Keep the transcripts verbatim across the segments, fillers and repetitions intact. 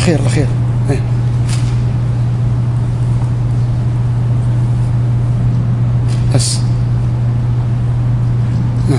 الأخير الأخير ايه. بس نعم.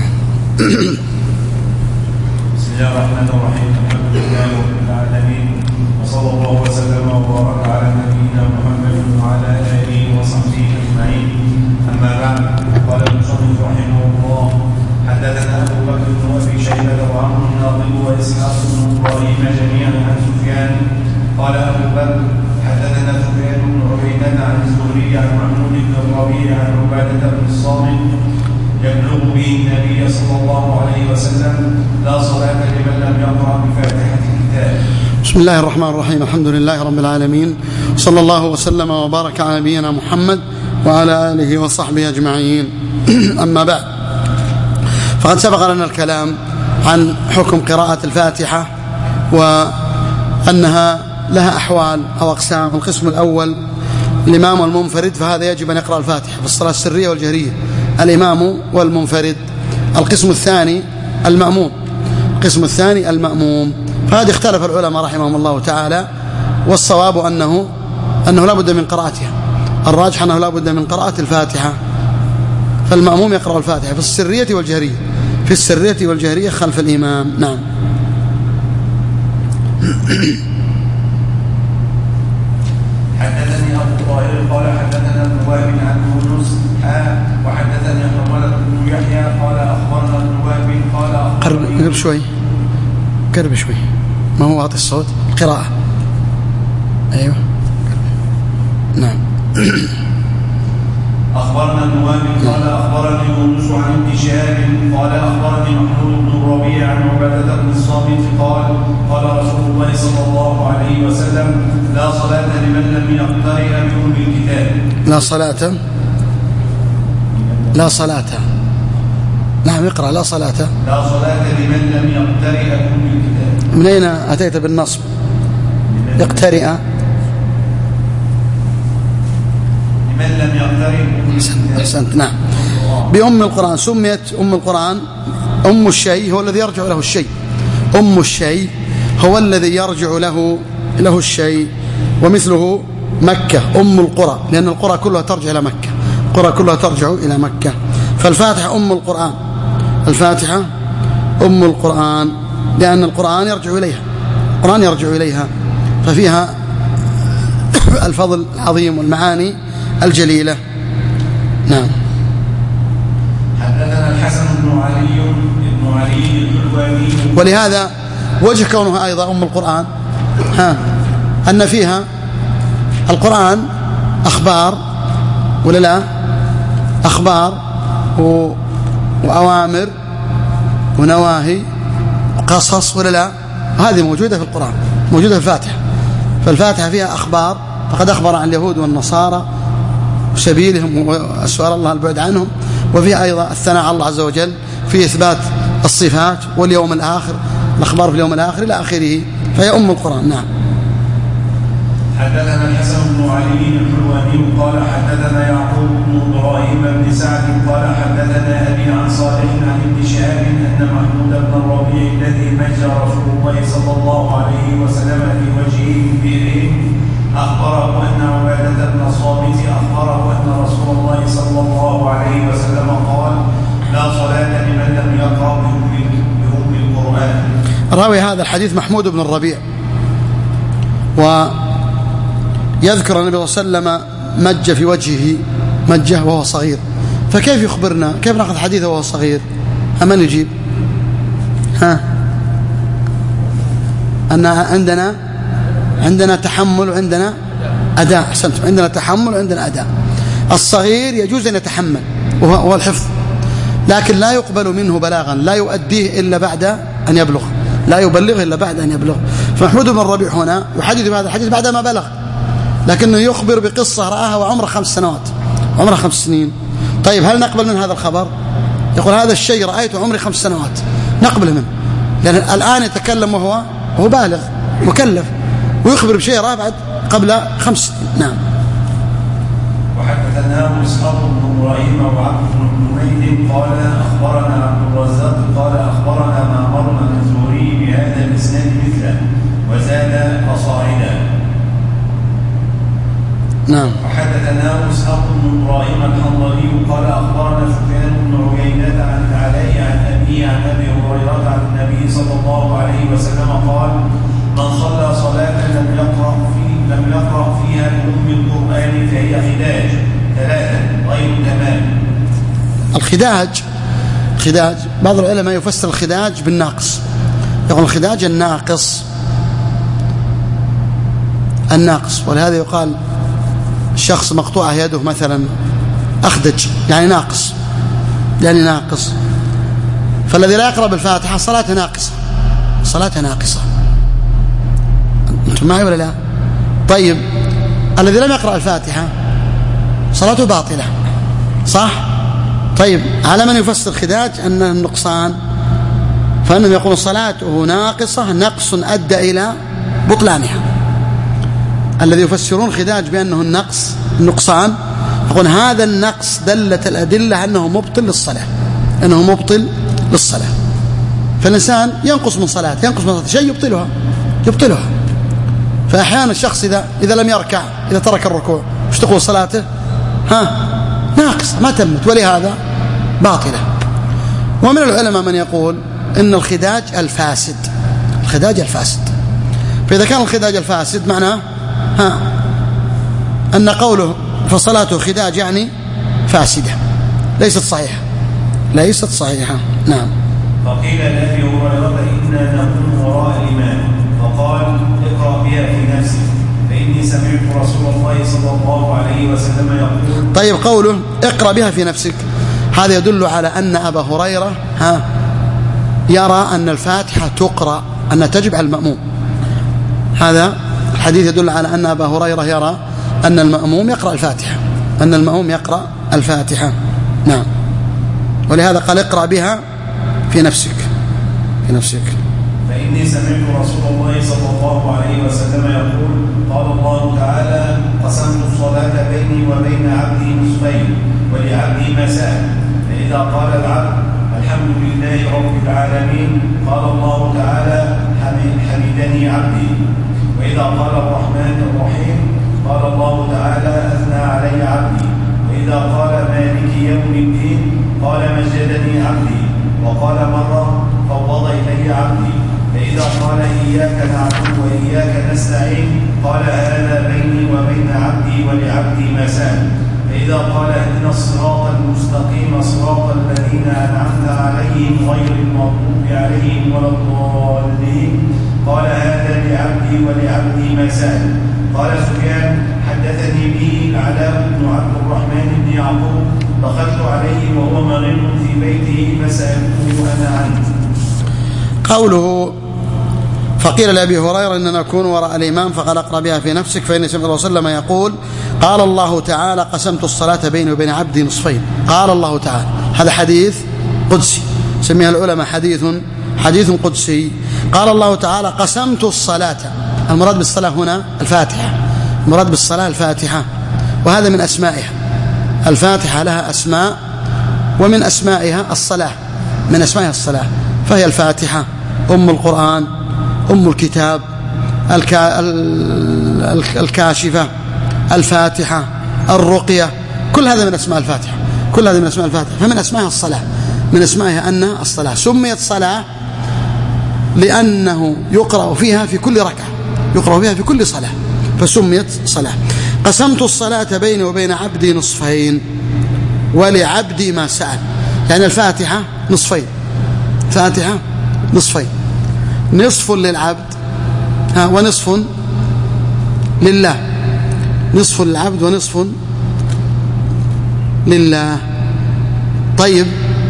بسم الله الرحمن الرحيم. الحمد لله رب العالمين، وصلى الله وسلم وبارك على نبينا محمد وعلى آله وصحبه أجمعين. أما بعد، قال المصنف رحمه الله: حدثنا أبو بكر بن أبي شيبة وعمرو الناظر وإسحاق بن إبراهيم جميعا عن سفيان. قال أبو بكر: حدثنا سفيان بن عبيدة عن الزهري عن محمود بن الربيع عن عبادة بن الصامت يبلغ به النبي صلى الله عليه وسلم: لا صلاة لمن لم يقرأ بفاتحة الكتاب. بسم الله الرحمن الرحيم. الحمد لله رب العالمين، صلى الله وسلم وبارك على نبينا محمد وعلى آله وصحبه أجمعين. أما بعد، فقد سبق لنا الكلام عن حكم قراءة الفاتحة وأنها لها أحوال أو أقسام. القسم الأول الإمام والمنفرد، فهذا يجب أن يقرأ الفاتحة في الصلاة السرية والجهرية، الإمام والمنفرد. القسم الثاني المأموم، القسم الثاني المأموم. فهذه اختلف العلماء رحمهم الله تعالى، والصواب أنه أنه لا بد من قراءتها. الراجح أنه لا بد من قراءة الفاتحة، فالمأموم يقرأ الفاتحة في السرية والجهرية، في السرية والجهرية خلف الإمام. نعم. حدثني أبو طاهر قال حدثنا ابن وهب عن يونس وحدثني حرملة بن يحيى قال أخبرنا ابن وهب قال قرب شوي، قرب شوي، ما هو واطي الصوت. القراءة أيوه. نعم. أخبرنا ابن وهب قال أخبرني يونس عن ابن شهاب قال أخبرني محمود بن الربيع عن عبادة بن الصامت قال قال رسول الله صلى الله عليه وسلم: لا صلاة لمن لم يقترئ بأم الكتاب. لا صلاة، لا صلاة. نعم، اقرأ: لا صلاة، لا صلاة لمن لم يقترئ بأم الكتاب. من أين أتيت بالنصب؟ يقترئ، لمن لم يقترئ. أحسنت. نعم. بأم القرآن سميت أم القرآن. أم الشيء هو الذي يرجع له الشيء، أم الشيء هو الذي يرجع له له الشيء. ومثله مكة أم القرى، لأن القرى كلها ترجع إلى مكة، القرى كلها ترجع إلى مكة. فالفاتحة أم القرآن، الفاتحة أم القرآن، لأن القرآن يرجع إليها، القرآن يرجع إليها، ففيها الفضل العظيم والمعاني الجليلة. نعم. حدثنا الحسن بن علي بن علي الحلواني. ولهذا وجه كونها أيضا أم القرآن ها أن فيها القرآن أخبار ولا لا؟ أخبار وأوامر ونواهي وقصص ولا لا؟ هذه موجودة في القرآن، موجودة في الفاتحة. فالفاتحة فيها أخبار، فقد أخبر عن اليهود والنصارى وسبيلهم وسؤال الله البعد عنهم، وفيها أيضا الثناء على الله عز وجل في إثبات الصفات واليوم الآخر، الأخبار في اليوم الآخر إلى آخره، فهي أم القرآن. نعم. حدثنا الحسن بن علي الحلواني قال حدثنا يعقوب بن إبراهيم بن سعد قال حدثنا أبي عن صالح عن ابن شهاب أن محمود بن الربيع الذي مج رسول الله صلى الله عليه وسلم في وجهه بئر أخبره أن عبادة بن الصامت أخبره أن رسول الله صلى الله عليه وسلم قال: لا صلاة لمن لم يقرأ بأم القرآن. راوي هذا الحديث محمود بن الربيع، ويذكر النبي صلى الله عليه وسلم مج في وجهه مجه وهو صغير، فكيف يخبرنا؟ كيف نأخذ حديثه وهو صغير؟ أمن يجيب؟ ها أن عندنا عندنا تحمل وعندنا أداء. أحسنتم، عندنا تحمل وعندنا أداء. الصغير يجوز أن يتحمل وهو الحفظ، لكن لا يقبل منه بلاغا، لا يؤديه إلا بعد أن يبلغ، لا يبلغه إلا بعد أن يبلغ. فمحمود بن الربيع هنا يحدث بهذا الحديث بعد ما بلغ، لكنه يخبر بقصة رآها وعمره خمس سنوات، عمره خمس سنين. طيب هل نقبل من هذا الخبر؟ يقول هذا الشيء رأيته عمري خمس سنوات، نقبل منه، لأن الآن يتكلم وهو وهو بالغ مكلف، ويخبر بشيء رأى بعد قبل خمس سنين. نعم. وحدثناه إسحاق بن إبراهيم وعبد بن حميد قال أخبرنا عبد الرزاق قال أخبرنا معمر بن الزهري بهذا الإسناد مثله وزاد فصاعدا. نعم. وحدثنا اسحاق بن ابراهيم الحنظلي قال اخبرنا سفيان بن عيينة عن العلاء عن ابي عن ابي هريرة عن النبي صلى الله عليه وسلم قال: من صلى صلاة لم يقرأ في لم يقرأ فيها بأم القرآن فهي خداج ثلاثا غير تمام. الخداج الخداج بعض العلماء يفسر الخداج بالناقص، يقول الخداج الناقص الناقص ولهذا يقال الشخص مقطوعة يده مثلا أخدج، يعني ناقص يعني ناقص. فالذي لا يقرأ بالفاتحة صلاة ناقصة صلاة ناقصة. أنتم معي ولا لا؟ طيب الذي لم يقرأ الفاتحة صلاته باطلة، صح؟ طيب على من يفسر خداج أن النقصان؟ فإنهم يقولون صلاته ناقصة نقص أدى إلى بطلانها. الذي يفسرون خداج بأنه النقص النقصان يقول هذا النقص دلت الأدلة أنه مبطل للصلاة أنه مبطل للصلاة. فالإنسان ينقص من صلاة ينقص من صلاة شيء يبطلها يبطلها. فأحيانا الشخص إذا إذا لم يركع إذا ترك الركوع وش تقول صلاته؟ ها ناقصة ما تمت ولهذا باطلة. ومن العلماء من يقول إن الخداج الفاسد الخداج الفاسد. فإذا كان الخداج الفاسد معناه ها أن قوله فصلاته خداج يعني فاسدة ليست صحيحة ليست صحيحة. نعم. فقيل لأبي هريرة إنا نكون وراء الإمام فقال اقرأ بها في نفسك فإني سمعت رسول الله صلى الله عليه وسلم يقول. طيب قوله اقرأ بها في نفسك هذا يدل على أن أبا هريرة ها يرى أن الفاتحة تقرأ أن تجب على المأموم. هذا الحديث يدل على أن أبا هريرة يرى أن المأموم يقرأ الفاتحة أن المأموم يقرأ الفاتحة. نعم. ولهذا قال اقرأ بها في نفسك في نفسك فإني سمعت رسول الله صلى الله عليه وسلم يقول قال الله تعالى قسمت الصلاة بيني وبين عبدي نصفين ولعبدي ما سأل. فإذا قال العبد الحمد لله رب العالمين قال الله تعالى حمدني عبدي. وإذا قال الرحمن الرحيم قال الله تعالى أثنى علي عبدي. وإذا قال مالك يوم الدين قال مجدني عبدي. وقال مرة فوض إلي عبدي. فإذا قال إياك نعبد وإياك نستعين قال هذا بيني وبين عبدي ولعبدي ما سأل. فإذا قال اهدنا الصراط المستقيم صراط الذين أنعمت عليهم غير المغضوب عليهم ولا الضالين قال هذا لعبدي ولعبدي ما سأل. قال سفيان حدثني به العلاء بن عبد الرحمن بن يعقوب دخلت عليه وهو مريض في بيته فسألته أنا عنه. قوله فقيل لأبي هريرة إننا نكون وراء الإمام فقال اقرأ بها في نفسك فإني سمعت الله صلى الله عليه وسلم يقول قال الله تعالى قسمت الصلاة بيني وبين عبدي نصفين. قال الله تعالى هذا حديث قدسي سميها العلماء حديث حديث قدسي. قال الله تعالى قسمت الصلاة المراد بالصلاة هنا الفاتحة المراد بالصلاة الفاتحة وهذا من أسمائها. الفاتحة لها أسماء ومن أسمائها الصلاة من أسمائها الصلاة فهي الفاتحة أم القرآن أم الكتاب الكا الكاشفة الفاتحة الرقية كل هذا من أسماء الفاتحة كل هذا من أسماء الفاتحة. فمن أسمائها الصلاة من أسمائها أن الصلاة سميت صلاة لأنه يقرأ فيها في كل ركعة يقرأ فيها في كل صلاة فسميت صلاة. قسمت الصلاة بيني وبين عبدي نصفين ولعبدي ما سأل يعني الفاتحة نصفين فاتحة نصفين نصف للعبد ها ونصف لله نصف للعبد ونصف لله. طيب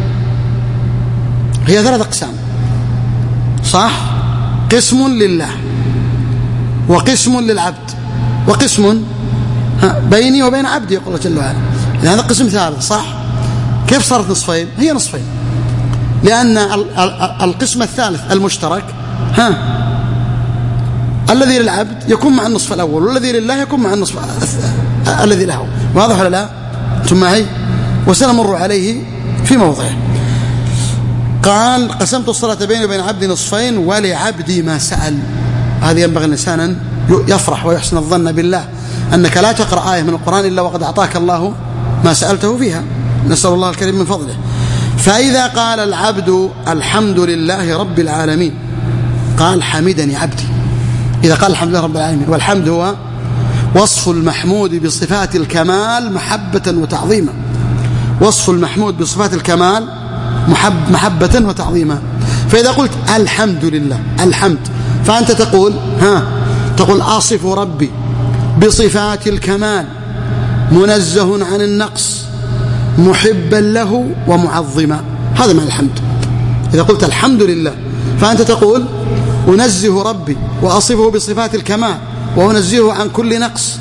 هي ثلاث أقسام صح قسم لله وقسم للعبد وقسم بيني وبين عبدي يقول جل وعلا. هذا قسم ثالث صح. كيف صارت نصفين؟ هي نصفين لأن القسم الثالث المشترك ها الذي للعبد يكون مع النصف الأول والذي لله يكون مع النصف الذي له. واضح ولا لا؟ أنتم معي؟ وسنمر عليه في موضعه. قال قسمت الصلاة بيني وبين عبدي نصفين ولعبدي ما سأل. هذه ينبغي الإنسان أن يفرح ويحسن الظن بالله أنك لا تقرأ آية من القرآن إلا وقد أعطاك الله ما سألته فيها، نسأل الله الكريم من فضله. فإذا قال العبد الحمد لله رب العالمين قال حمدني عبدي. إذا قال الحمد لله رب العالمين، والحمد هو وصف المحمود بصفات الكمال محبة وتعظيما، وصف المحمود بصفات الكمال محب محبة وتعظيما. فإذا قلت الحمد لله الحمد، فأنت تقول ها تقول أصف ربي بصفات الكمال منزه عن النقص محبا له ومعظما، هذا معنى الحمد. إذا قلت الحمد لله فأنت تقول أنزه ربي وأصفه بصفات الكمال وأنزهه عن كل نقص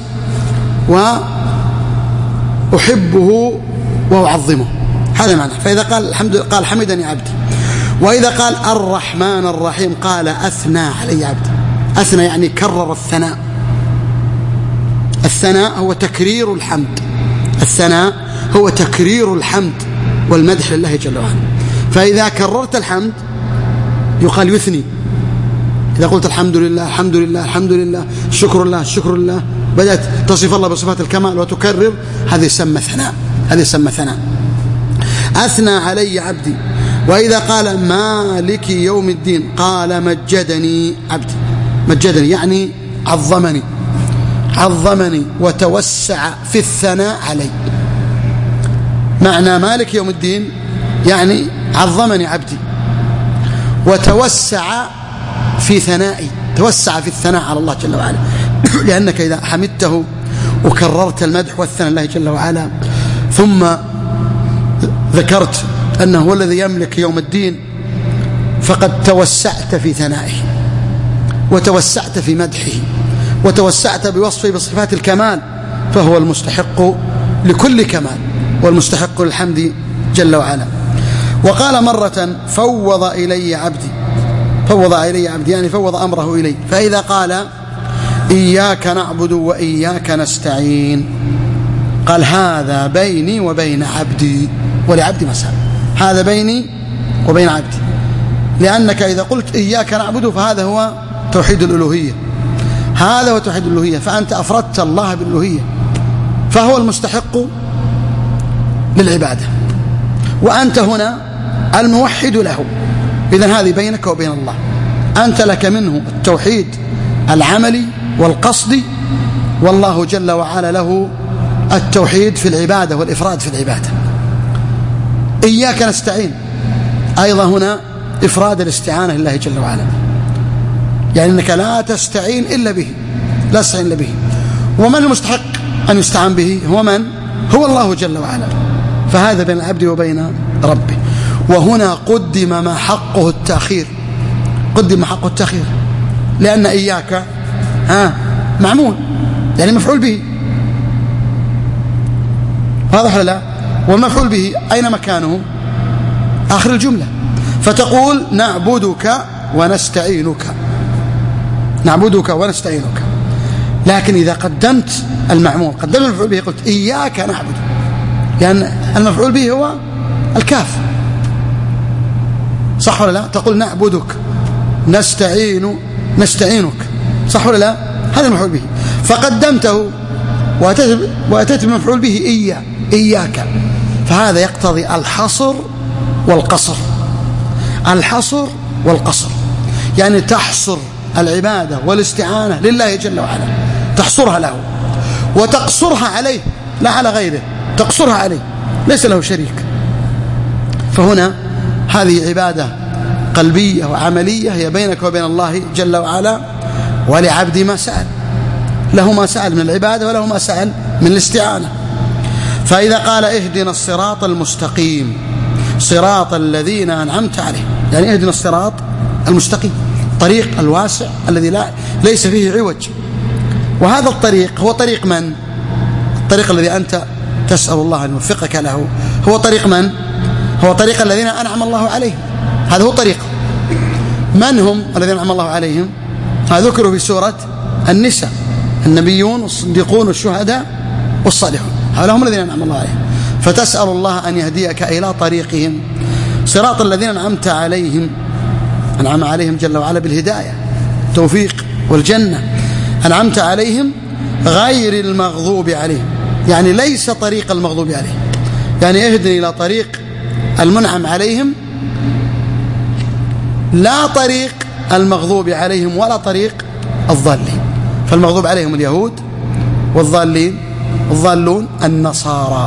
وأحبه وأعظمه، هذا معنى. فإذا قال الحمد قال حمدني عبدي. وإذا قال الرحمن الرحيم قال أثنى علي عبدي. أثنى يعني كرر الثناء. الثناء هو تكرير الحمد، الثناء هو تكرير الحمد والمدح لله جل وعلا. فإذا كررت الحمد يقال يثني. إذا قلت الحمد لله الحمد لله الحمد لله شكر الله شكر الله، بدأت تصف الله بصفات الكمال وتكرر، هذه يسمى ثناء، هذه يسمى ثناء. أثنى علي عبدي. وإذا قال مالك يوم الدين قال مجدني عبدي. مجدني يعني عظمني، عظمني وتوسع في الثناء علي. معنى مالك يوم الدين يعني عظمني عبدي وتوسع في ثنائي، توسع في الثناء على الله جل وعلا. لأنك إذا حمدته وكررت المدح والثناء لله جل وعلا ثم ذكرت أنه هو الذي يملك يوم الدين فقد توسعت في ثنائه وتوسعت في مدحه وتوسعت بوصفه بصفات الكمال، فهو المستحق لكل كمال والمستحق للحمد جل وعلا. وقال مرة فوض إلي عبدي. فوض إلي عبدي يعني فوض أمره إلي. فإذا قال إياك نعبد وإياك نستعين قال هذا بيني وبين عبدي ولعبدي مسألة. هذا بيني وبين عبدي، لأنك إذا قلت إياك نعبد فهذا هو توحيد الألوهية، هذا هو توحيد الألوهية، فأنت أفردت الله بالألوهية فهو المستحق للعبادة، وأنت هنا الموحد له. إذن هذه بينك وبين الله، أنت لك منه التوحيد العملي والقصدي، والله جل وعلا له التوحيد في العبادة والإفراد في العبادة. إياك نستعين أيضا هنا إفراد الاستعانة لله جل وعلا، يعني أنك لا تستعين إلا به، لا تستعين إلا به. ومن المستحق أن يستعان به هو من؟ هو الله جل وعلا. فهذا بين العبد وبين ربه. وهنا قدم ما حقه التأخير، قدم حقه التأخير، لأن إياك ها معمول يعني مفعول به، واضح ولا لا؟ والمفعول به أين مكانه؟ آخر الجملة. فتقول نعبدك ونستعينك، نعبدك ونستعينك. لكن إذا قدمت المعمول، قدمت المفعول به، قلت إياك نعبد، لأن المفعول به هو الكاف، صح ولا لا؟ تقول نعبدك نستعين نستعينك، صح ولا لا؟ هذا المفعول به، فقدمته وأتيت بمفعول به إياه إياك، فهذا يقتضي الحصر والقصر. الحصر والقصر يعني تحصر العبادة والاستعانة لله جل وعلا، تحصرها له وتقصرها عليه لا على غيره، تقصرها عليه ليس له شريك. فهنا هذه عبادة قلبية وعملية هي بينك وبين الله جل وعلا، ولعبد ما سأل، له ما سأل من العبادة وله ما سأل من الاستعانة. فإذا قال اهدنا الصراط المستقيم صراط الذين أنعمت عليهم، يعني اهدنا الصراط المستقيم، طريق الواسع الذي لا ليس فيه عوج. وهذا الطريق هو طريق من؟ الطريق الذي أنت تسأل الله أن يوفقك له هو طريق من؟ هو طريق الذين أنعم الله عليهم، هذا هو طريق. من هم الذين أنعم الله عليهم؟ هذا ذكروا في سورة النساء، النبيون والصديقون والشهداء والصالحون، هؤلاء هم الذين أنعم الله عليهم. فتسأل الله أن يهديك إلى طريقهم، صراط الذين أنعمت عليهم، أنعم عليهم جل وعلا بالهداية، التوفيق والجنة، أنعمت عليهم غير المغضوب عليهم، يعني ليس طريق المغضوب عليهم، يعني اهدني إلى طريق المنعم عليهم، لا طريق المغضوب عليهم ولا طريق الضالين. فالمغضوب عليهم اليهود، والضالين الضالون النصارى،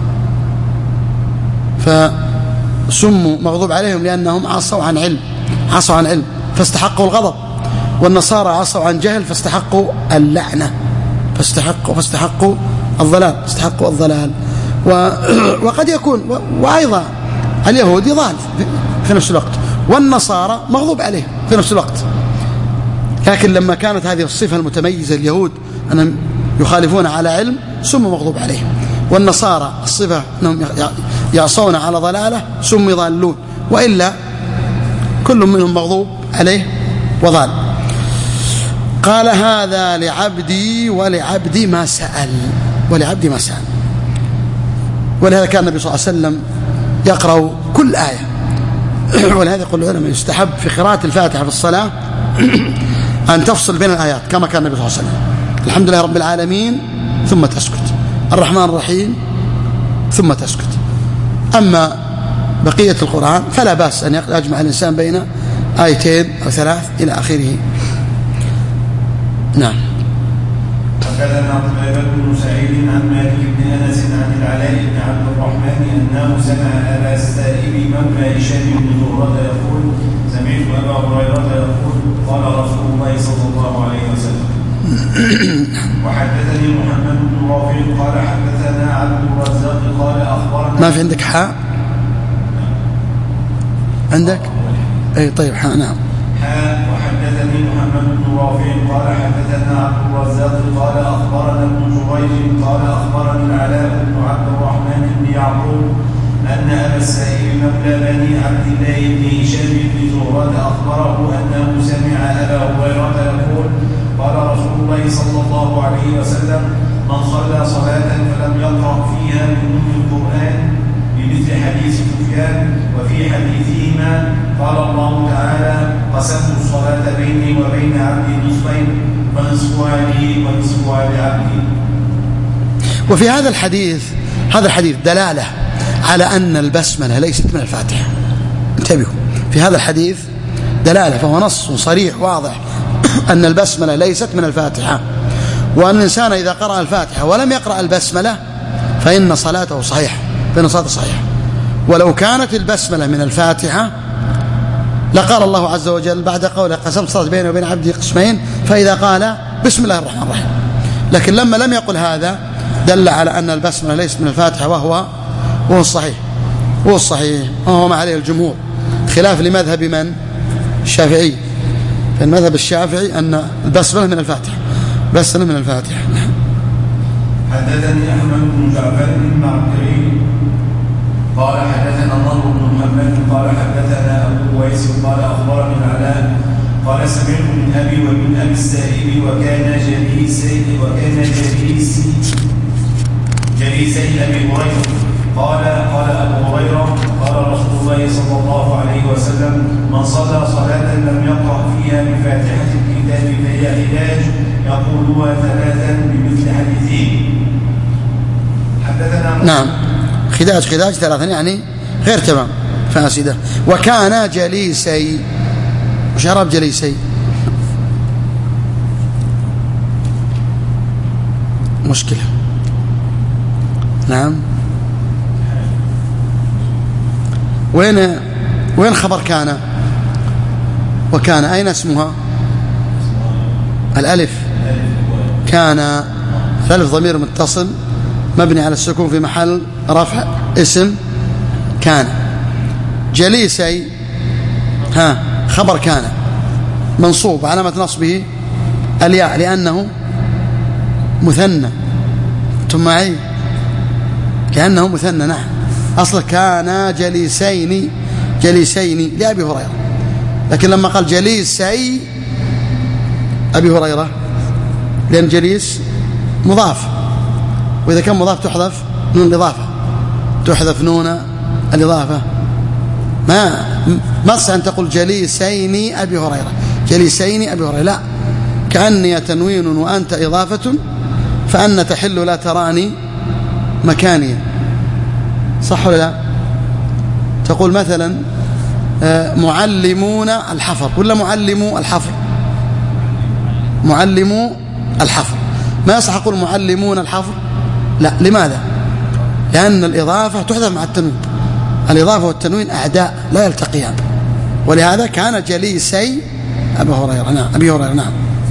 فسموا مغضوب عليهم لأنهم عصوا عن علم، عصوا عن علم فاستحقوا الغضب، والنصارى عصوا عن جهل فاستحقوا اللعنة، فاستحقوا فاستحقوا الضلال، استحقوا الضلال. وقد يكون وأيضا اليهود ضال في نفس الوقت، والنصارى مغضوب عليهم في نفس الوقت، لكن لما كانت هذه الصفة المتميزة اليهود أنهم يخالفون على علم سموا مغضوب عليهم، والنصارى الصفة أنهم يعصون على ضلالة سموا ضالون، وإلا كل منهم مغضوب عليه وضال. قال هذا لعبدي ولعبدي ما سأل، ولعبدي ما سأل. ولهذا كان النبي صلى الله عليه وسلم يقرأ كل آية، ولهذا يقول العلماء يستحب في قراءة الفاتحة في الصلاة أن تفصل بين الآيات كما كان النبي صلى الله عليه وسلم، الحمد لله رب العالمين ثم تسكت، الرحمن الرحيم ثم تسكت. أما بقية القرآن فلا بأس أن يجمع الإنسان بين آيتين أو ثلاث إلى آخره. نعم. حدثنا قتيبة بن سعيد عن مالك بن أنس عن العلاء بن عبد الرحمن أنه سمع أبا السائب مولى هشام بن زهرة يقول سمعت أبا هريرة يقول قال رسول الله صلى الله عليه وسلم. وحدثني محمد بن رافع قال حدثنا عبد الرزاق قال أخبرنا. ما في عندك حاء؟ عندك؟ أي طيب حاء. نعم. حاء. وحدثني محمد بن رافع قال حدثنا عبد الرزاق قال أخبرنا ابن جريج قال أخبرني العلاء بن عبد الرحمن بن يعقوب أن أبا السائب مولى بني عبد الله بن هشام بن زهرة أخبره أنه سمع أبا هريرة يقول قال رسول الله صلى الله عليه وسلم من صلى صلاة فلم يقرأ فيها من أم القرآن بمثل حديث سفيان وفي حديثهما قال الله تعالى قسمت الصلاة بيني وبين عبدي نصفين فنصفها لي ونصفها لعبدي. وفي هذا الحديث هذا الحديث دلالة على أن البسملة ليست من الفاتحة. انتبهوا، في هذا الحديث دلالة، فهو نص صريح واضح أن البسملة ليست من الفاتحة، وأن الإنسان إذا قرأ الفاتحة ولم يقرأ البسملة فإن صلاته صحيحة، فإن صلاته صحيحة. ولو كانت البسملة من الفاتحة لقال الله عز وجل بعد قوله قسمت صلاة بيني وبين عبدي قسمين فإذا قال بسم الله الرحمن الرحيم، لكن لما لم يقل هذا دل على أن البسملة ليست من الفاتحة، وهو وهو الصحيح، هو الصحيح وهو ما عليه الجمهور، خلاف لمذهب من؟ الشافعي. في المذهب الشافعي أن البسملة من الفاتحة، بسملة من الفاتحة. حدثني أحمد بن جعفر بن معقري قال حدثنا الله بن محمد قال حدثنا أبو ويس قال أخبرني العلاء قال سمعت من أبي ومن أبي السائب وكان جليسي وكان جليسي جليسي أبي هريرة قال قال أبو هريرة قال رسول الله صلى الله عليه وسلم من صلى صلاة لم يقرأ فيها بفاتحة الكتاب فهي علاج يقولها ثلاثا بمثل حديثين. حدثنا نعم، خداج خداج ثلاثا يعني غير تمام، فاسدة. وكان جليسي، وش عرب جليسي؟ مشكلة. نعم. وين وين خبر كان؟ وكان أين اسمها؟ الألف. كان الألف ضمير متصل مبني على السكون في محل رفع اسم كان. جليسي ها خبر كان منصوب علامة نصبه الياء لأنه مثنى. ثم معي كأنه مثنى. نعم، أصل كان جليسين جليسين لأبي هريرة، لكن لما قال جليسي أبي هريرة لأن جليس مضاف، وإذا كان مضاف تحذف نون الإضافة، تحذف نون الإضافة. ما ما تصح أن تقول جليسين أبي هريرة، جليسين أبي هريرة، لا، كأني تنوين وأنت إضافة فأن تحل لا تراني مكانيا، صح ولا لا؟ تقول مثلا معلمون الحفر ولا معلمو الحفر؟ معلمو الحفر. ما يصح أقول معلمون الحفر، لا. لماذا؟ لأن الإضافة تحذف مع التنوين، الإضافة والتنوين أعداء لا يلتقيان، ولهذا كان جليسي أبي هريرة. نعم أبي هريرة. نعم.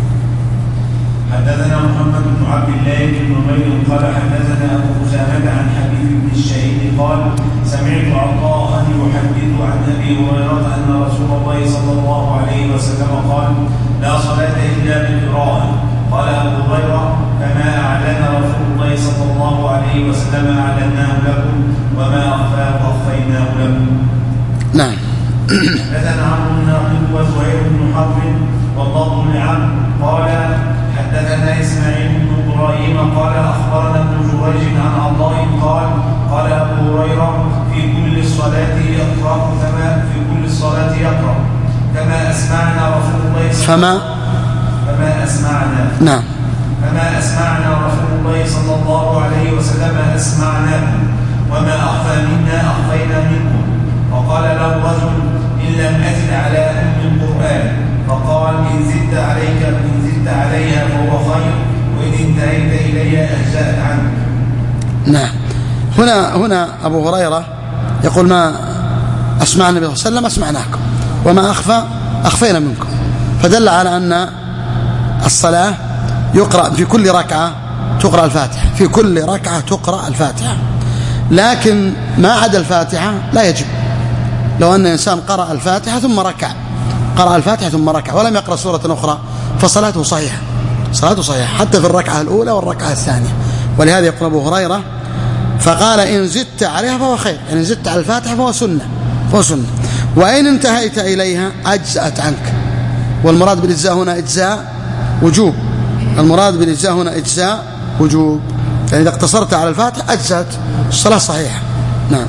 حدثنا محمد بن عبد الله بن نمير قال حدثنا أبو أسامة عن حبيب بن الشهيد قال سمعت عطاء يحدث عن أبي هريرة أن رسول الله صلى الله عليه وسلم قال لا صلاة إلا بالقراءة. قال أبو هريرة كما أعلن رسول الله صلى الله عليه وسلم أعلناه لكم وما أخفاه أخفيناه لكم. نعم. حدثنا عمرو بن ناقد وزهير بن حرب والضاد بن عمرو قال حدثنا إسماعيل بن إبراهيم قال أخبرنا ابن جريج عن عطاء قال قال أبو هريرة في كل صلاة يقرأ كما في كل صلاة يقرأ كما أسمعنا رسول الله صلى الله عليه وسلم فما أسمعنا نعم فما أسمعنا رسول الله صلى الله عليه وسلم أسمعناكم وما أخفى منا أخفينا منكم. وقال له رجل إن لم أزد على أم القرآن، فقال إن زدت عليك إن زدت عليها فهو خير وإن انتهيت إليها أجزأت عنك. نعم. هنا هنا أبو هريرة يقول ما أسمع النبي صلى الله عليه وسلم أسمعناكم وما أخفى أخفينا منكم، فدل على أن الصلاة يقرأ في كل ركعة تقرأ الفاتحة، في كل ركعة تقرأ الفاتحة، لكن ما عدا الفاتحة لا يجب. لو أن إنسان قرأ الفاتحة ثم ركع قرأ الفاتحة ثم ركع ولم يقرأ سورة أخرى فصلاته صحيحة، صلاته صحيحة حتى في الركعة الأولى والركعة الثانية. ولهذا يقول أبو هريرة فقال إن زدت عليها فهو خير، يعني إن زدت على الفاتحة فهو سنة فهو سنة وإن انتهيت إليها أجزأت عنك. والمراد بالإجزاء هنا إجزاء وجوب، المراد بالإجزاء هنا إجزاء وجوب، يعني إذا اقتصرت على الفاتحة أجزأت الصلاة صحيحة. نعم.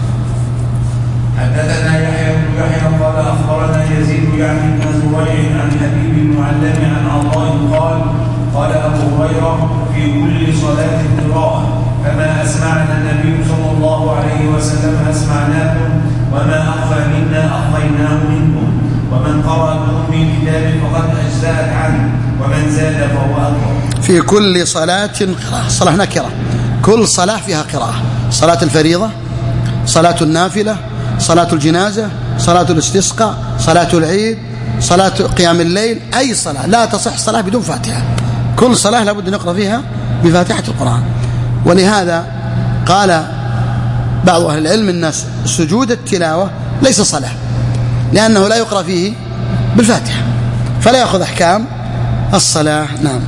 حدثنا يحيى بن يحيى قال أخبرنا يزيد يعني بن زريع عن حبيب المعلم عن عطاء قال قال أبو هريرة في كل صلاة قراءة كما أسمعنا النبي صلى الله عليه وسلم أسمعناكم وما أخفى منا أخفيناه منكم ومن قرأ بأم الكتاب فقد أجزأت عنه ومن زاد فهو أكبر. في كل صلاة قراءة، صلاة نكرة، كل صلاة فيها قراءة، صلاة الفريضة، صلاة النافلة، صلاة الجنازة، صلاة الاستسقاء، صلاة العيد، صلاة قيام الليل، أي صلاة لا تصح صلاة بدون فاتحة، كل صلاة لابد نقرأ فيها بفاتحة القرآن. ولهذا قال بعض أهل العلم أن سجود التلاوة ليس صلاة لأنه لا يقرأ فيه بالفاتحة فلا يأخذ أحكام الصلاة. نعم.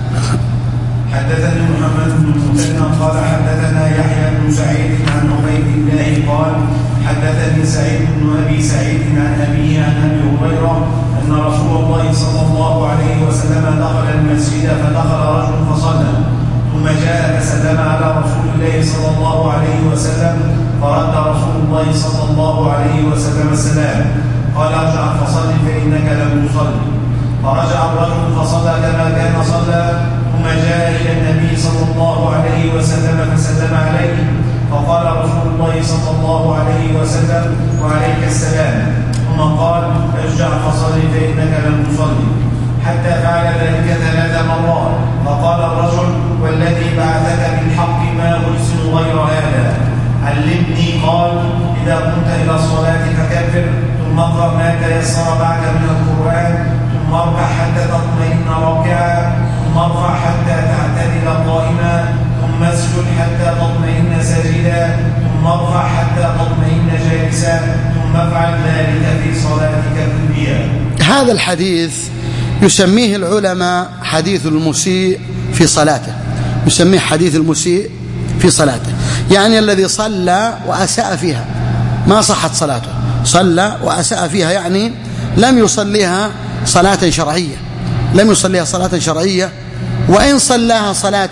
حدثني محمد بن المثنى قال حدثنا يحيى بن سعيد عن عبيد الله قال حدثني سعيد بن أبي سعيد عن أبيه عن أبي هريرة أن رسول الله صلى الله عليه وسلم دخل المسجد فدخل رجل فصلى ثم جاء فسلم على رسول الله صلى الله عليه وسلم فرد رسول الله صلى الله عليه وسلم السلام قال ارجع فصل فإنك لم تصلي. فرجع الرجل فصلى كما كان صلى ثم جاء إلى النبي صلى الله عليه وسلم فسلم عليه فقال رسول الله صلى الله عليه وسلم وعليك السلام ثم قال ارجع فصل فإنك لم تصلي حتى فعل ذلك ثلاث مرات. فقال الرجل والذي بعثك بالحق ما أحسن غير هذا علمني. قال إذا قمت إلى الصلاة فكبر ثم اقرأ ما تيسر معك من القرآن ثم اركع حتى تطمئن راكعا ثم ارفع حتى تعتدل قائما ثم اسجد حتى تطمئن ساجدا ثم ارفع حتى تطمئن جالسا ثم افعل ذلك في صلاتك كلها. هذا الحديث يسميه العلماء حديث المسيء في صلاته، يسميه حديث المسيء في صلاته، يعني الذي صلى وأساء فيها ما صحت صلاته، صلى وأساء فيها يعني لم يصليها صلاة شرعية، لم يصليها صلاة شرعية وإن صلاها صلاة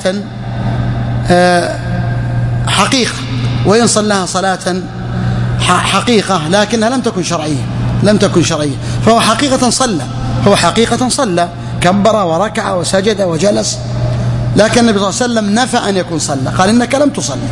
حقيقة، وإن صلاها صلاة حقيقة لكنها لم تكن شرعية، لم تكن شرعية، فهو حقيقة صلى، هو حقيقة صلى كبر وركع وسجد وجلس، لكن النبي صلى الله عليه وسلم نفى أن يكون صلى، قال إنك لم تصلي.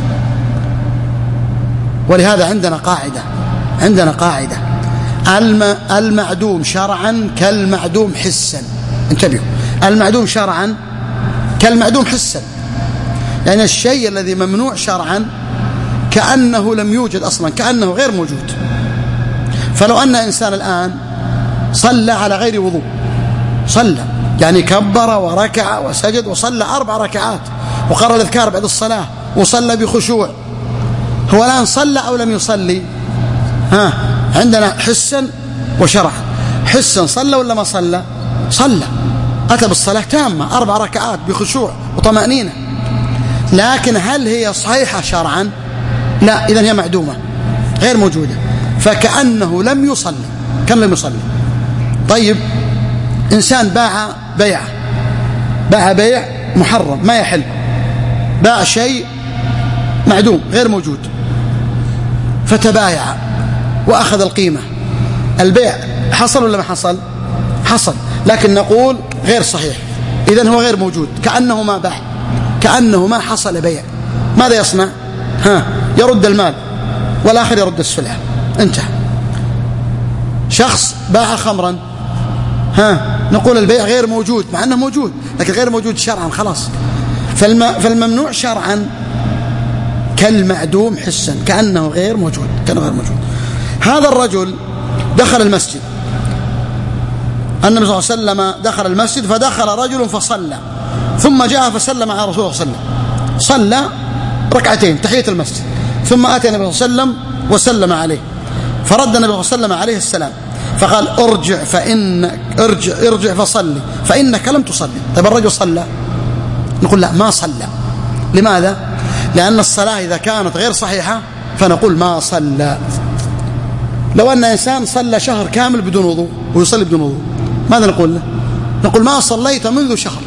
ولهذا عندنا قاعدة عندنا قاعدة المعدوم شرعا كالمعدوم حسا. انتبهوا، المعدوم شرعا كالمعدوم حسا، يعني الشيء الذي ممنوع شرعا كأنه لم يوجد أصلا، كأنه غير موجود. فلو أن إنسان الآن صلى على غير وضوء، صلى يعني كبر وركع وسجد وصلى أربع ركعات وقرأ الأذكار بعد الصلاة وصلى بخشوع، هو الآن صلى أو لم يصلي؟ ها عندنا حسا وشرعا. حسا صلى ولا ما صلى؟ صلى، أتى بالصلاة تامة أربع ركعات بخشوع وطمأنينة. لكن هل هي صحيحة شرعا؟ لا، إذن هي معدومة غير موجودة، فكأنه لم يصلي، كم لم يصلي. طيب إنسان باع بيع باع بيع محرم ما يحل، باع شيء معدوم غير موجود، فتبايع وأخذ القيمة، البيع حصل ولا ما حصل؟ حصل، لكن نقول غير صحيح، إذن هو غير موجود، كأنه ما باع، كأنه ما حصل بيع. ماذا يصنع؟ ها يرد المال والآخر يرد السلعة، انتهى. شخص باع خمرا، ها نقول البيع غير موجود مع أنه موجود، لكن غير موجود شرعا خلاص. فالم فالممنوع شرعا كالمعدوم حسا، كأنه غير موجود، كأنه غير موجود. هذا الرجل دخل المسجد، النبي صلى الله عليه وسلم دخل المسجد، فدخل رجل فصلى، ثم جاء فسلم على رسول الله صلى الله عليه وسلم، صلى ركعتين تحية المسجد، ثم أتى النبي صلى الله عليه وسلم وسلم عليه، فرد النبي صلى الله عليه وسلم عليه السلام، فقال ارجع فإنك ارجع ارجع فصلي فإنك لم تصلي. طيب الرجل صلى؟ نقول لا، ما صلى. لماذا؟ لأن الصلاة إذا كانت غير صحيحة فنقول ما صلى. لو أن إنسان صلى شهر كامل بدون وضوء ويصلي بدون وضوء، ماذا نقول له؟ نقول ما صليت منذ شهر.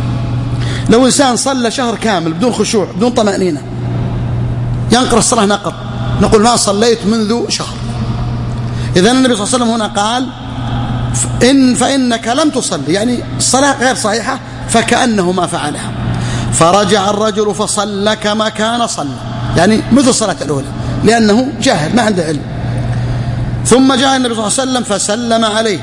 لو إنسان صلى شهر كامل بدون خشوع بدون طمأنينة ينقر الصلاة نقر، نقول ما صليت منذ شهر. إذن النبي صلى الله عليه وسلم هنا قال إن فإنك لم تصلي، يعني الصلاة غير صحيحة، فكأنه ما فعلها. فرجع الرجل فصلى كما كان صلى، يعني مثل الصلاة الأولى، لأنه جاهل ما عنده علم. ثم جاء النبي صلى الله عليه وسلم فسلم عليه،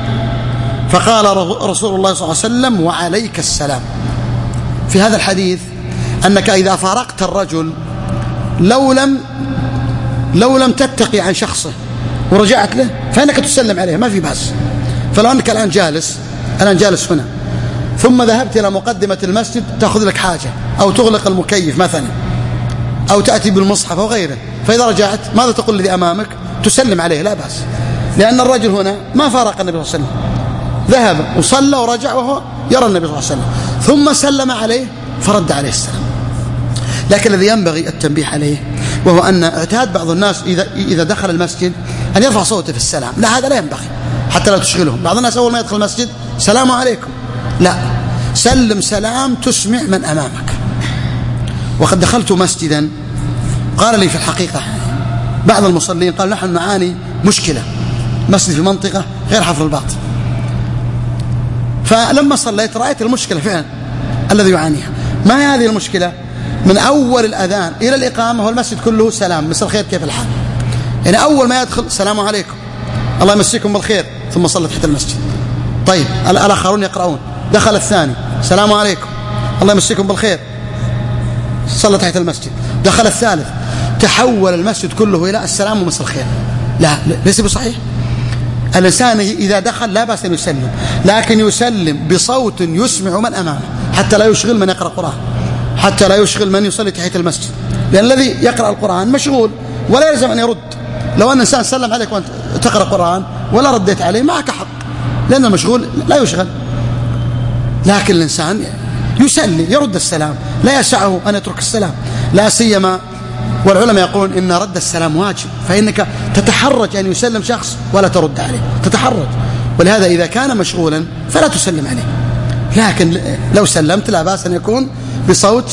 فقال رسول الله صلى الله عليه وسلم وعليك السلام. في هذا الحديث أنك إذا فارقت الرجل لو لم لو لم تتقي عن شخصه ورجعت له فإنك تسلم عليه، ما في بأس. فلو أنك الآن جالس الآن جالس هنا، ثم ذهبت إلى مقدمة المسجد تأخذ لك حاجة أو تغلق المكيف مثلا أو تأتي بالمصحف أو غيره، فإذا رجعت ماذا تقول الذي أمامك؟ تسلم عليه، لا بأس، لأن الرجل هنا ما فارق النبي صلى الله عليه وسلم، ذهب وصلى ورجع وهو يرى النبي صلى الله عليه وسلم، ثم سلم عليه فرد عليه السلام. لكن الذي ينبغي التنبيه عليه وهو أن اعتاد بعض الناس إذا, إذا دخل المسجد أن يرفع صوته في السلام، لا هذا لا ينبغي حتى لا تشغلهم. بعض الناس أول ما يدخل المسجد السلام عليكم، لا، سلم سلام تسمع من أمامك. وقد دخلت مسجدا قال لي في الحقيقة بعض المصلين قال نحن نعاني مشكلة، مسجد في منطقة غير حفر الباطن، فلما صليت رأيت المشكلة فعلا الذي يعانيها. ما هي هذه المشكلة؟ من أول الأذان إلى الإقامة والمسجد كله سلام، مساء الخير كيف الحال، يعني أول ما يدخل السلام عليكم الله يمسيكم بالخير، ثم صلى تحت المسجد. طيب الآخرون يقرؤون، دخل الثاني السلام عليكم الله يمسيكم بالخير، صلى تحت المسجد. دخل الثالث، تحول المسجد كله إلى السلام ومساء الخير. لا ليس بصحيح. الإنسان إذا دخل لا بأس أن يسلم، لكن يسلم بصوت يسمع من أمامه حتى لا يشغل من يقرأ القرآن، حتى لا يشغل من يصلي تحت المسجد، لأن الذي يقرأ القرآن مشغول ولا يلزم أن يرد. لو أن إنسان سلم عليك وأنت تقرأ القرآن ولا رديت عليه معك حق، لأن المشغول لا يشغل. لكن الإنسان يسلي يرد السلام، لا يسعه أن يترك السلام، لا سيما والعلماء يقولون إن رد السلام واجب، فإنك تتحرج أن يسلم شخص ولا ترد عليه، تتحرج. ولهذا إذا كان مشغولا فلا تسلم عليه، لكن لو سلمت لا بأس أن يكون بصوت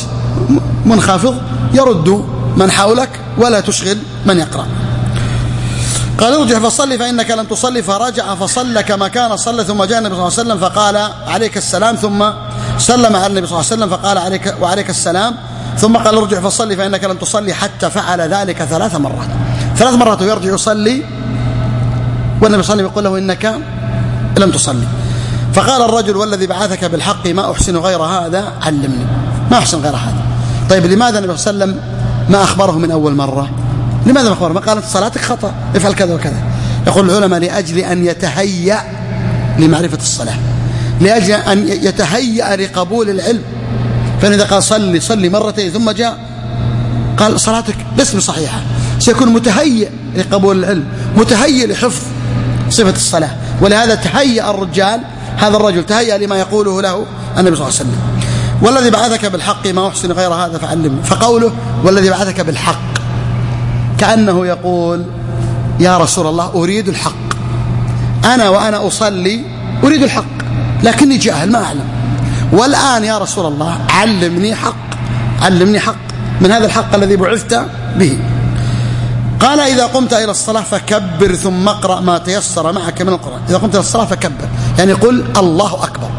منخفض يرد من حولك ولا تشغل من يقرأ. قال ارجع فصلي فإنك لم تصلي، فرجع فصلى كما كان صلى، ثم جاء النبي صلى الله عليه وسلم فقال عليك السلام، ثم سلم على النبي صلى الله عليه وسلم فقال عليك وعليك السلام، ثم قال ارجع فصلي فإنك لم تصلي، حتى فعل ذلك ثلاث مرات ثلاث مرات ويرجع يصلي والنبي صلى الله عليه وسلم يقول له إنك لم تصلي. فقال الرجل والذي بعثك بالحق ما أحسن غير هذا، علمني، ما أحسن غير هذا. طيب لماذا النبي صلى الله عليه وسلم ما أخبره من أول مرة؟ لماذا ما أخبره؟ ما قال صلاتك خطأ، افعل كذا وكذا. يقول العلماء لأجل أن يتهيأ لمعرفة الصلاة، لأجل أن يتهيأ لقبول العلم. فإذا قال صلي صلي مرتين ثم جاء قال صلاتك ليست بصحيحة، سيكون متهيئ لقبول العلم، متهيئ لحفظ صفة الصلاة. ولهذا تهيأ الرجال، هذا الرجل تهيأ لما يقوله له النبي صلى الله عليه وسلم. والذي بعثك بالحق ما أحسن غير هذا فعلمني. فقوله والذي بعثك بالحق كأنه يقول يا رسول الله أريد الحق، أنا وأنا أصلي أريد الحق لكني جاهل ما أعلم، والآن يا رسول الله علمني حق، علمني حق من هذا الحق الذي بعثت به. قال إذا قمت إلى الصلاة فكبر ثم اقرأ ما تيسر معك من القرآن. إذا قمت إلى الصلاة فكبر، يعني قل الله أكبر،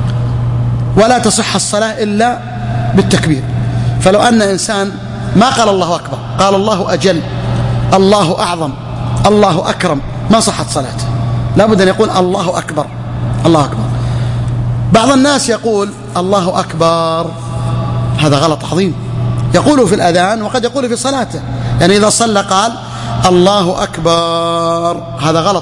ولا تصح الصلاة إلا بالتكبير. فلو أن إنسان ما قال الله أكبر، قال الله أجل، الله أعظم، الله أكرم، ما صحت صلاته، لابد أن يقول الله أكبر، الله أكبر. بعض الناس يقول الله أكبر، هذا غلط عظيم، يقوله في الأذان وقد يقوله في صلاته. يعني إذا صلى قال الله أكبر، هذا غلط،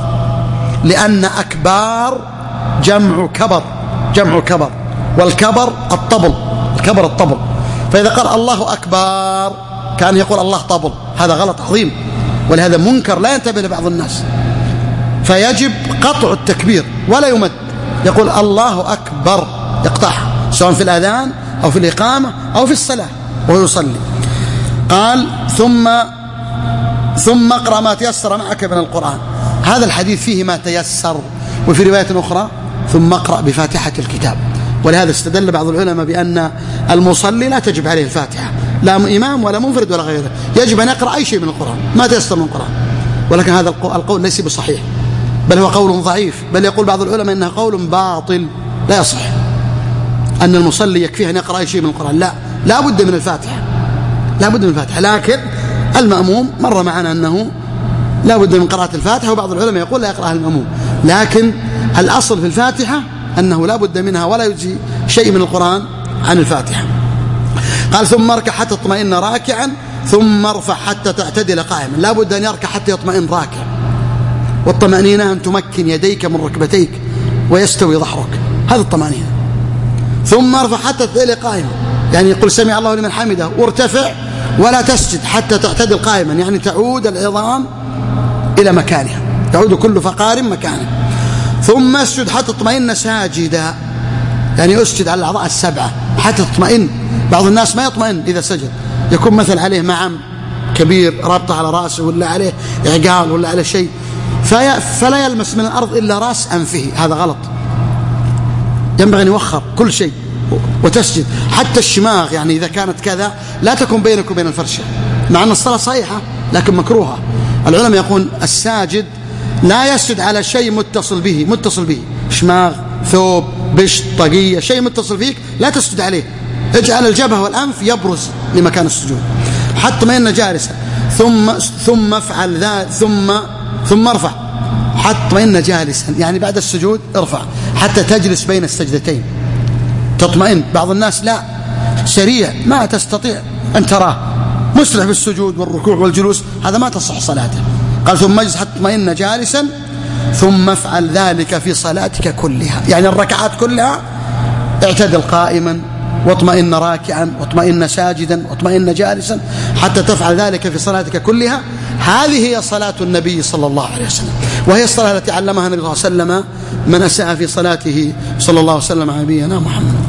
لأن أكبار جمع كبر، جمع كبر، والكبر الطبل، الكبر الطبل. فإذا قال الله أكبر كان يقول الله طبل، هذا غلط عظيم، ولهذا منكر لا ينتبه لبعض الناس. فيجب قطع التكبير ولا يمد، يقول الله أكبر، يقطعها سواء في الأذان أو في الإقامة أو في الصلاة وهو يصلي. قال ثم ثم اقرأ ما تيسر معك من القرآن. هذا الحديث فيه ما تيسر، وفي رواية أخرى ثم اقرأ بفاتحة الكتاب. ولهذا استدل بعض العلماء بأن المصلي لا تجب عليه الفاتحة، لا إمام ولا منفرد ولا غيره، يجب أن يقرأ أي شيء من القرآن ما تيسر من القرآن. ولكن هذا القول ليس بصحيح، بل هو قول ضعيف، بل يقول بعض العلماء إنه قول باطل لا يصح أن المصلي يكفيه أن يقرأ أي شيء من القرآن، لا لا بد من الفاتحة، لا بد من الفاتحة. لكن المأموم مر معنا أنه لا بد من قراءة الفاتحة، وبعض العلماء يقول لا يقرأها المأموم، لكن الأصل في الفاتحة أنه لا بد منها، ولا يجزي شيء من القرآن عن الفاتحة. قال ثم اركع حتى تطمئن راكعا، ثم ارفع حتى تعتدل قائما. لا بد أن يركع حتى يطمئن راكع، والطمأنينة أن تمكن يديك من ركبتيك ويستوي ظهرك، هذا الطمأنينة. ثم ارفع حتى تعتدل قائما، يعني يقول سمع الله لمن حمده، وارتفع ولا تسجد حتى تعتدل قائما، يعني تعود العظام إلى مكانها، تعود كل فقار مكانه. ثم اسجد حتى تطمئن ساجدا، يعني اسجد على الأعضاء السبعة حتى تطمئن. بعض الناس ما يطمئن إذا سجد، يكون مثل عليه معم كبير رابطه على رأسه، ولا عليه عقال، ولا عليه شيء، فلا يلمس من الأرض إلا رأس أنفه، هذا غلط. ينبغي أن يوخر كل شيء وتسجد، حتى الشماغ، يعني إذا كانت كذا لا تكون بينك وبين الفرشة، مع أن الصلاة صحيحة لكن مكروهة. العلماء يقول الساجد لا يسجد على شيء متصل به، متصل به شماغ، ثوب، بشت، طاقية، شيء متصل فيك لا تسجد عليه، اجعل الجبهة والأنف يبرز لمكان السجود. حتى ما إن جالسا، ثم ثم افعل ذا، ثم ثم ارفع حتى ما إن جالسا، يعني بعد السجود ارفع حتى تجلس بين السجدتين تطمئن. بعض الناس لا، سريع ما تستطيع أن تراه، مسرع بالسجود والركوع والجلوس، هذا ما تصح صلاته. قال ثم اجلس حتى تطمئن جالسا، ثم افعل ذلك في صلاتك كلها، يعني الركعات كلها اعتدل قائما، واطمئن راكعا، واطمئن ساجدا، واطمئن جالسا، حتى تفعل ذلك في صلاتك كلها. هذه هي صلاة النبي صلى الله عليه وسلم، وهي الصلاة التي علمها النبي صلى الله عليه وسلم من أساء في صلاته صلى الله عليه وسلم على نبينا محمد.